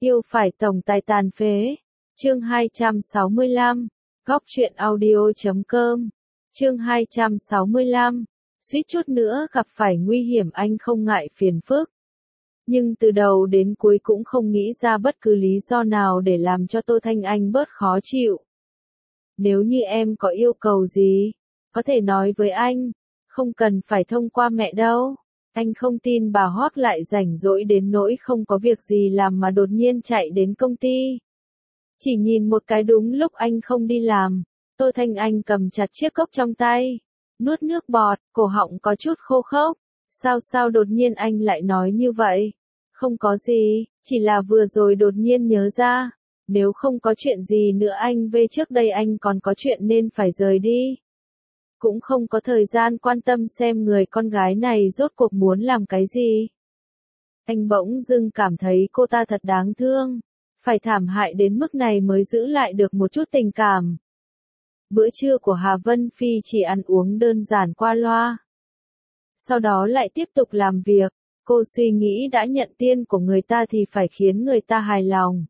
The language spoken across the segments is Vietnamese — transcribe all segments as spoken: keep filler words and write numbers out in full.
Yêu phải tổng tài tàn phế. Chương hai trăm sáu mươi lăm. Góc truyện audio chấm com. Chương hai trăm sáu mươi lăm. Suýt chút nữa gặp phải nguy hiểm anh không ngại phiền phức. Nhưng từ đầu đến cuối cũng không nghĩ ra bất cứ lý do nào để làm cho Tô Thanh Anh bớt khó chịu. Nếu như em có yêu cầu gì, có thể nói với anh, không cần phải thông qua mẹ đâu. Anh không tin bà Hoác lại rảnh rỗi đến nỗi không có việc gì làm mà đột nhiên chạy đến công ty. Chỉ nhìn một cái đúng lúc anh không đi làm, Tô Thanh Anh cầm chặt chiếc cốc trong tay, nuốt nước bọt, cổ họng có chút khô khốc. Sao sao đột nhiên anh lại nói như vậy? Không có gì, chỉ là vừa rồi đột nhiên nhớ ra, nếu không có chuyện gì nữa anh về trước đây anh còn có chuyện nên phải rời đi. Cũng không có thời gian quan tâm xem người con gái này rốt cuộc muốn làm cái gì. Anh bỗng dưng cảm thấy cô ta thật đáng thương, phải thảm hại đến mức này mới giữ lại được một chút tình cảm. Bữa trưa của Hà Vân Phi chỉ ăn uống đơn giản qua loa. Sau đó lại tiếp tục làm việc, cô suy nghĩ đã nhận tiền của người ta thì phải khiến người ta hài lòng.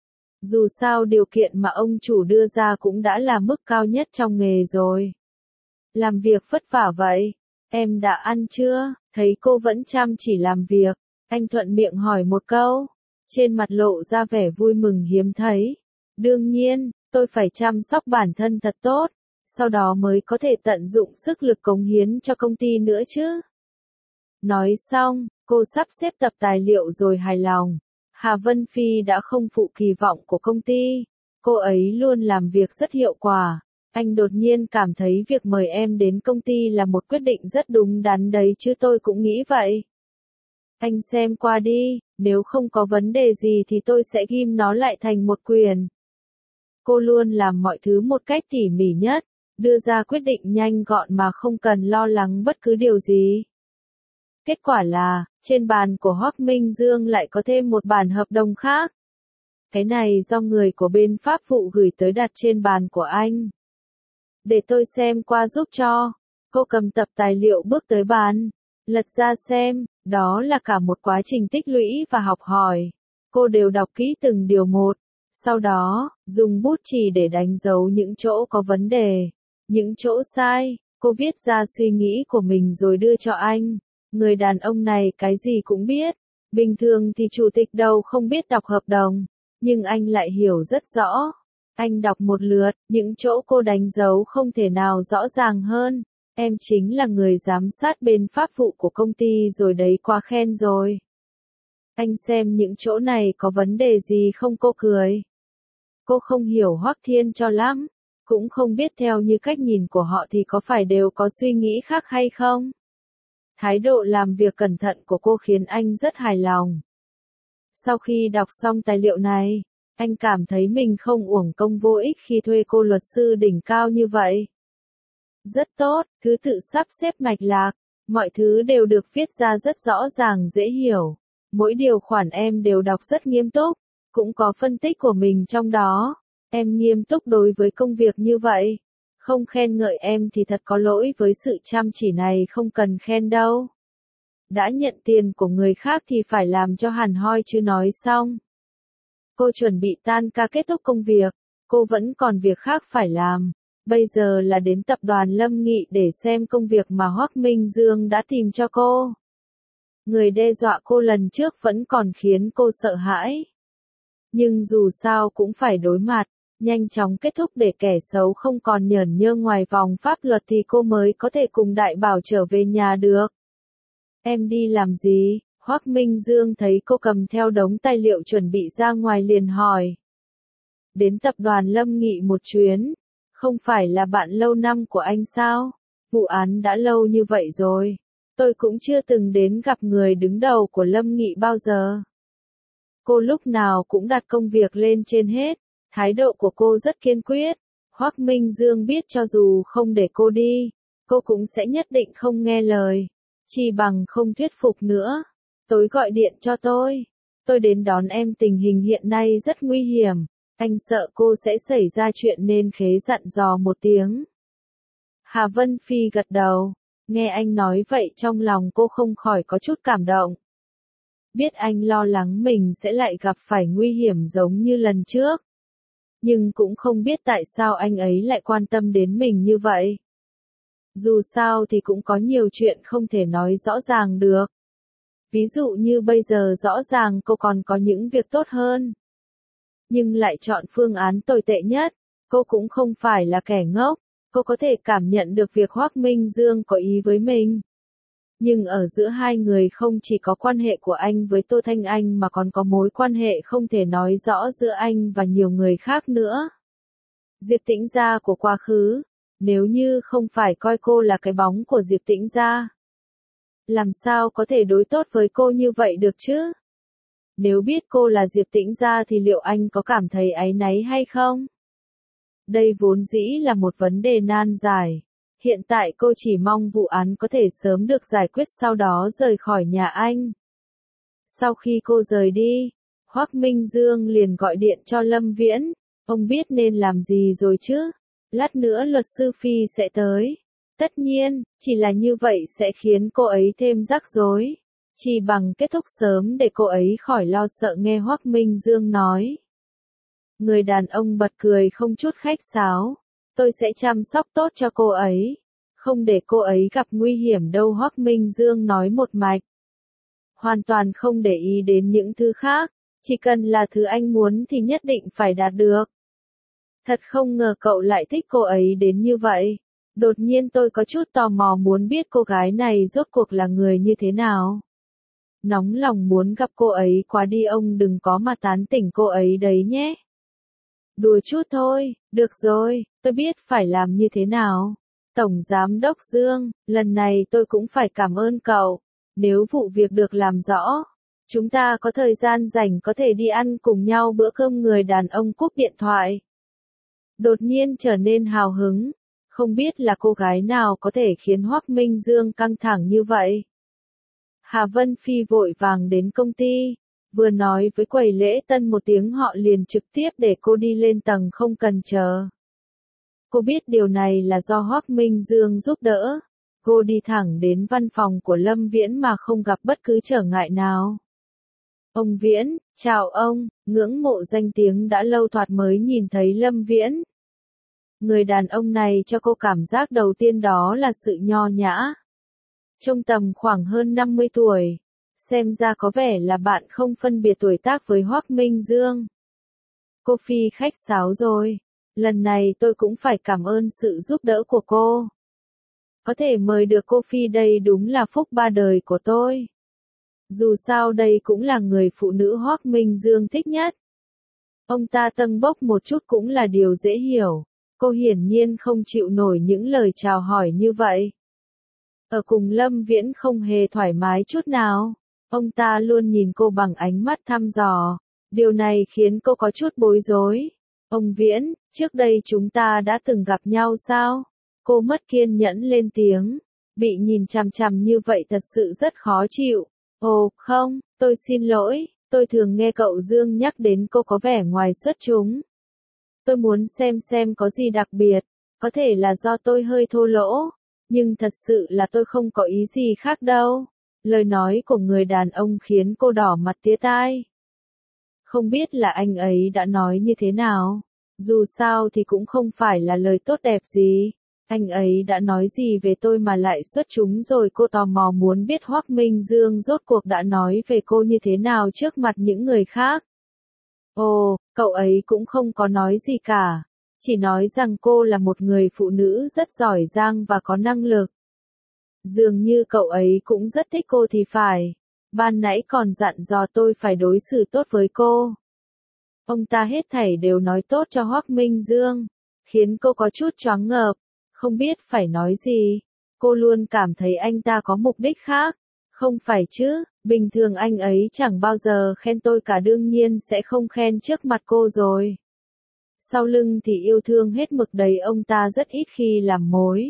Dù sao điều kiện mà ông chủ đưa ra cũng đã là mức cao nhất trong nghề rồi. Làm việc vất vả vậy, em đã ăn chưa? Thấy cô vẫn chăm chỉ làm việc, anh thuận miệng hỏi một câu, trên mặt lộ ra vẻ vui mừng hiếm thấy. Đương nhiên, tôi phải chăm sóc bản thân thật tốt, sau đó mới có thể tận dụng sức lực cống hiến cho công ty nữa chứ. Nói xong, cô sắp xếp tập tài liệu rồi hài lòng. Hà Vân Phi đã không phụ kỳ vọng của công ty, cô ấy luôn làm việc rất hiệu quả. Anh đột nhiên cảm thấy việc mời em đến công ty là một quyết định rất đúng đắn đấy chứ tôi cũng nghĩ vậy. Anh xem qua đi, nếu không có vấn đề gì thì tôi sẽ ghim nó lại thành một quyển. Cô luôn làm mọi thứ một cách tỉ mỉ nhất, đưa ra quyết định nhanh gọn mà không cần lo lắng bất cứ điều gì. Kết quả là, trên bàn của Hoắc Minh Dương lại có thêm một bản hợp đồng khác. Cái này do người của bên pháp vụ gửi tới đặt trên bàn của anh. Để tôi xem qua giúp cho. Cô cầm tập tài liệu bước tới bàn, lật ra xem, đó là cả một quá trình tích lũy và học hỏi. Cô đều đọc kỹ từng điều một, sau đó, dùng bút chì để đánh dấu những chỗ có vấn đề, những chỗ sai. Cô viết ra suy nghĩ của mình rồi đưa cho anh. Người đàn ông này cái gì cũng biết. Bình thường thì chủ tịch đâu không biết đọc hợp đồng, nhưng anh lại hiểu rất rõ. Anh đọc một lượt, những chỗ cô đánh dấu không thể nào rõ ràng hơn. Em chính là người giám sát bên pháp vụ của công ty rồi đấy, quá khen rồi. Anh xem những chỗ này có vấn đề gì không? Cô cười. Cô không hiểu Hoắc Thiên cho lắm, cũng không biết theo như cách nhìn của họ thì có phải đều có suy nghĩ khác hay không. Thái độ làm việc cẩn thận của cô khiến anh rất hài lòng. Sau khi đọc xong tài liệu này, anh cảm thấy mình không uổng công vô ích khi thuê cô luật sư đỉnh cao như vậy. Rất tốt, thứ tự sắp xếp mạch lạc, mọi thứ đều được viết ra rất rõ ràng dễ hiểu. Mỗi điều khoản em đều đọc rất nghiêm túc, cũng có phân tích của mình trong đó. Em nghiêm túc đối với công việc như vậy. Không khen ngợi em thì thật có lỗi với sự chăm chỉ này, không cần khen đâu. Đã nhận tiền của người khác thì phải làm cho hẳn hoi chứ. Nói xong, cô chuẩn bị tan ca kết thúc công việc, cô vẫn còn việc khác phải làm. Bây giờ là đến tập đoàn Lâm Nghị để xem công việc mà Hoắc Minh Dương đã tìm cho cô. Người đe dọa cô lần trước vẫn còn khiến cô sợ hãi. Nhưng dù sao cũng phải đối mặt, nhanh chóng kết thúc để kẻ xấu không còn nhởn nhơ ngoài vòng pháp luật thì cô mới có thể cùng Đại Bảo trở về nhà được. Em đi làm gì? Hoắc Minh Dương thấy cô cầm theo đống tài liệu chuẩn bị ra ngoài liền hỏi. Đến tập đoàn Lâm Nghị một chuyến. Không phải là bạn lâu năm của anh sao? Vụ án đã lâu như vậy rồi. Tôi cũng chưa từng đến gặp người đứng đầu của Lâm Nghị bao giờ. Cô lúc nào cũng đặt công việc lên trên hết. Thái độ của cô rất kiên quyết. Hoắc Minh Dương biết cho dù không để cô đi, cô cũng sẽ nhất định không nghe lời. Chỉ bằng không thuyết phục nữa. Tối gọi điện cho tôi. Tôi đến đón em, tình hình hiện nay rất nguy hiểm. Anh sợ cô sẽ xảy ra chuyện nên khế dặn dò một tiếng. Hà Vân Phi gật đầu. Nghe anh nói vậy trong lòng cô không khỏi có chút cảm động. biết anh lo lắng mình sẽ lại gặp phải nguy hiểm giống như lần trước. Nhưng cũng không biết tại sao anh ấy lại quan tâm đến mình như vậy. Dù sao thì cũng có nhiều chuyện không thể nói rõ ràng được. Ví dụ như bây giờ rõ ràng cô còn có những việc tốt hơn. Nhưng lại chọn phương án tồi tệ nhất. Cô cũng không phải là kẻ ngốc. Cô có thể cảm nhận được việc Hoắc Minh Dương có ý với mình. Nhưng ở giữa hai người không chỉ có quan hệ của anh với Tô Thanh Anh mà còn có mối quan hệ không thể nói rõ giữa anh và nhiều người khác nữa. Diệp Tĩnh Gia của quá khứ, nếu như không phải coi cô là cái bóng của Diệp Tĩnh Gia, làm sao có thể đối tốt với cô như vậy được chứ? Nếu biết cô là Diệp Tĩnh Gia thì liệu anh có cảm thấy áy náy hay không? Đây vốn dĩ là một vấn đề nan giải. Hiện tại cô chỉ mong vụ án có thể sớm được giải quyết sau đó rời khỏi nhà anh. Sau khi cô rời đi, Hoắc Minh Dương liền gọi điện cho Lâm Viễn. Ông biết nên làm gì rồi chứ? Lát nữa luật sư Phi sẽ tới. Tất nhiên, chỉ là như vậy sẽ khiến cô ấy thêm rắc rối. Chỉ bằng kết thúc sớm để cô ấy khỏi lo sợ nghe Hoắc Minh Dương nói. Người đàn ông bật cười không chút khách sáo. Tôi sẽ chăm sóc tốt cho cô ấy. Không để cô ấy gặp nguy hiểm đâu, Hoắc Minh Dương nói một mạch. Hoàn toàn không để ý đến những thứ khác. Chỉ cần là thứ anh muốn thì nhất định phải đạt được. Thật không ngờ cậu lại thích cô ấy đến như vậy. Đột nhiên tôi có chút tò mò muốn biết cô gái này rốt cuộc là người như thế nào. Nóng lòng muốn gặp cô ấy quá đi, ông đừng có mà tán tỉnh cô ấy đấy nhé. Đùa chút thôi, được rồi, tôi biết phải làm như thế nào. Tổng Giám đốc Dương, lần này tôi cũng phải cảm ơn cậu. Nếu vụ việc được làm rõ, chúng ta có thời gian rảnh có thể đi ăn cùng nhau bữa cơm. Người đàn ông cúp điện thoại. Đột nhiên trở nên hào hứng. Không biết là cô gái nào có thể khiến Hoắc Minh Dương căng thẳng như vậy. Hà Vân Phi vội vàng đến công ty. Vừa nói với quầy lễ tân một tiếng họ liền trực tiếp để cô đi lên tầng không cần chờ. Cô biết điều này là do Hoắc Minh Dương giúp đỡ. Cô đi thẳng đến văn phòng của Lâm Viễn mà không gặp bất cứ trở ngại nào. Ông Viễn, chào ông, ngưỡng mộ danh tiếng đã lâu thoạt mới nhìn thấy Lâm Viễn. Người đàn ông này cho cô cảm giác đầu tiên đó là sự nho nhã. Trông tầm khoảng hơn năm mươi tuổi. Xem ra có vẻ là bạn không phân biệt tuổi tác với Hoắc Minh Dương. Cô Phi khách sáo rồi. Lần này tôi cũng phải cảm ơn sự giúp đỡ của cô. Có thể mời được cô Phi đây đúng là phúc ba đời của tôi. Dù sao đây cũng là người phụ nữ Hoắc Minh Dương thích nhất. Ông ta tâng bốc một chút cũng là điều dễ hiểu. Cô hiển nhiên không chịu nổi những lời chào hỏi như vậy. Ở cùng Lâm Viễn không hề thoải mái chút nào. Ông ta luôn nhìn cô bằng ánh mắt thăm dò. Điều này khiến cô có chút bối rối. Ông Viễn, trước đây chúng ta đã từng gặp nhau sao? Cô mất kiên nhẫn lên tiếng. Bị nhìn chằm chằm như vậy thật sự rất khó chịu. Ồ, không, tôi xin lỗi. Tôi thường nghe cậu Dương nhắc đến cô có vẻ ngoài xuất chúng. Tôi muốn xem xem có gì đặc biệt. Có thể là do tôi hơi thô lỗ. Nhưng thật sự là tôi không có ý gì khác đâu. Lời nói của người đàn ông khiến cô đỏ mặt tía tai. Không biết là anh ấy đã nói như thế nào. Dù sao thì cũng không phải là lời tốt đẹp gì. Anh ấy đã nói gì về tôi mà lại xuất chúng rồi. Cô tò mò muốn biết Hoắc Minh Dương rốt cuộc đã nói về cô như thế nào trước mặt những người khác. Ồ, cậu ấy cũng không có nói gì cả. Chỉ nói rằng cô là một người phụ nữ rất giỏi giang và có năng lực. Dường như cậu ấy cũng rất thích cô thì phải. Ban nãy còn dặn dò tôi phải đối xử tốt với cô. Ông ta hết thảy đều nói tốt cho Hoắc Minh Dương, khiến cô có chút choáng ngợp, không biết phải nói gì. Cô luôn cảm thấy anh ta có mục đích khác. Không phải chứ, bình thường anh ấy chẳng bao giờ khen tôi cả, đương nhiên sẽ không khen trước mặt cô rồi. Sau lưng thì yêu thương hết mực đấy, ông ta rất ít khi làm mối.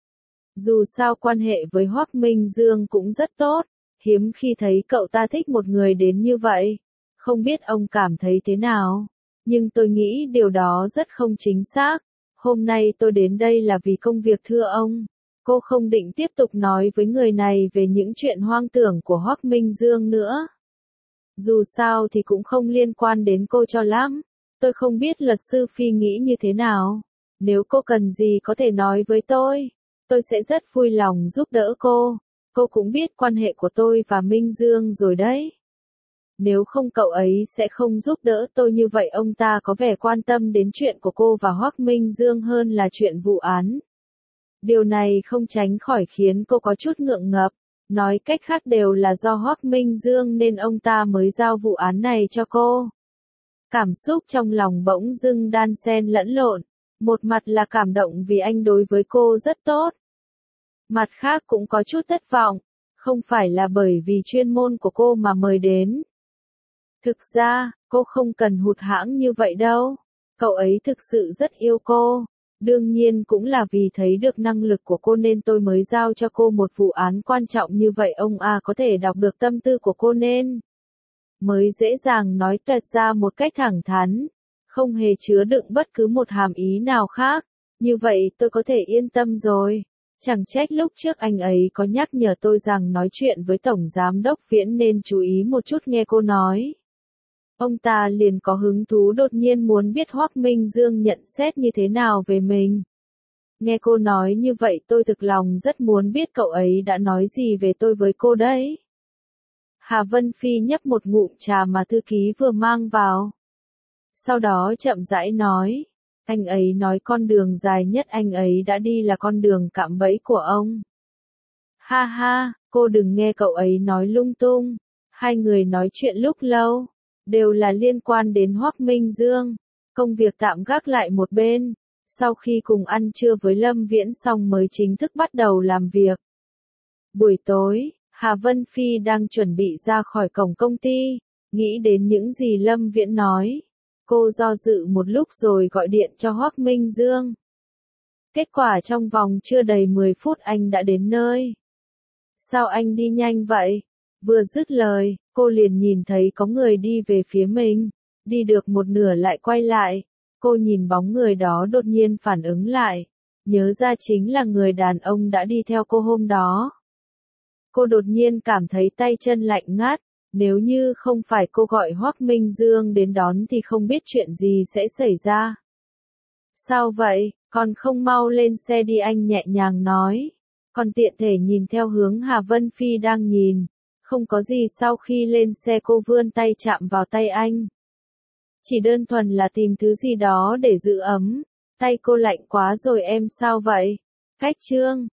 Dù sao quan hệ với Hoắc Minh Dương cũng rất tốt, hiếm khi thấy cậu ta thích một người đến như vậy. Không biết ông cảm thấy thế nào, nhưng tôi nghĩ điều đó rất không chính xác. Hôm nay tôi đến đây là vì công việc thưa ông. Cô không định tiếp tục nói với người này về những chuyện hoang tưởng của Hoắc Minh Dương nữa. Dù sao thì cũng không liên quan đến cô cho lắm. Tôi không biết luật sư Phi nghĩ như thế nào. Nếu cô cần gì có thể nói với tôi. Tôi sẽ rất vui lòng giúp đỡ cô. Cô cũng biết quan hệ của tôi và Minh Dương rồi đấy. Nếu không cậu ấy sẽ không giúp đỡ tôi như vậy. Ông ta có vẻ quan tâm đến chuyện của cô và Hoắc Minh Dương hơn là chuyện vụ án. Điều này không tránh khỏi khiến cô có chút ngượng ngập. Nói cách khác đều là do Hoắc Minh Dương nên ông ta mới giao vụ án này cho cô. Cảm xúc trong lòng bỗng dưng đan xen lẫn lộn. Một mặt là cảm động vì anh đối với cô rất tốt. Mặt khác cũng có chút thất vọng. Không phải là bởi vì chuyên môn của cô mà mời đến. Thực ra, cô không cần hụt hẫng như vậy đâu. Cậu ấy thực sự rất yêu cô. Đương nhiên cũng là vì thấy được năng lực của cô nên tôi mới giao cho cô một vụ án quan trọng như vậy. Ông A có thể đọc được tâm tư của cô nên mới dễ dàng nói toẹt ra một cách thẳng thắn, không hề chứa đựng bất cứ một hàm ý nào khác. Như vậy tôi có thể yên tâm rồi. Chẳng trách lúc trước anh ấy có nhắc nhở tôi rằng nói chuyện với Tổng Giám đốc Viễn nên chú ý một chút nghe cô nói. Ông ta liền có hứng thú đột nhiên muốn biết Hoắc Minh Dương nhận xét như thế nào về mình. Nghe cô nói như vậy tôi thực lòng rất muốn biết cậu ấy đã nói gì về tôi với cô đấy. Hà Vân Phi nhấp một ngụm trà mà thư ký vừa mang vào. Sau đó chậm rãi nói, anh ấy nói con đường dài nhất anh ấy đã đi là con đường cạm bẫy của ông. Ha ha, cô đừng nghe cậu ấy nói lung tung. Hai người nói chuyện lúc lâu, đều là liên quan đến Hoắc Minh Dương. Công việc tạm gác lại một bên, sau khi cùng ăn trưa với Lâm Viễn xong mới chính thức bắt đầu làm việc. Buổi tối, Hà Vân Phi đang chuẩn bị ra khỏi cổng công ty, nghĩ đến những gì Lâm Viễn nói. Cô do dự một lúc rồi gọi điện cho Hoắc Minh Dương. Kết quả trong vòng chưa đầy mười phút anh đã đến nơi. Sao anh đi nhanh vậy? Vừa dứt lời, cô liền nhìn thấy có người đi về phía mình. Đi được một nửa lại quay lại. Cô nhìn bóng người đó đột nhiên phản ứng lại. Nhớ ra chính là người đàn ông đã đi theo cô hôm đó. Cô đột nhiên cảm thấy tay chân lạnh ngắt. Nếu như không phải cô gọi Hoắc Minh Dương đến đón thì không biết chuyện gì sẽ xảy ra. Sao vậy, còn không mau lên xe đi, anh nhẹ nhàng nói. Còn tiện thể nhìn theo hướng Hà Vân Phi đang nhìn. Không có gì. Sau khi lên xe cô vươn tay chạm vào tay anh. Chỉ đơn thuần là tìm thứ gì đó để giữ ấm. Tay cô lạnh quá rồi. Em sao vậy? Cách Trương,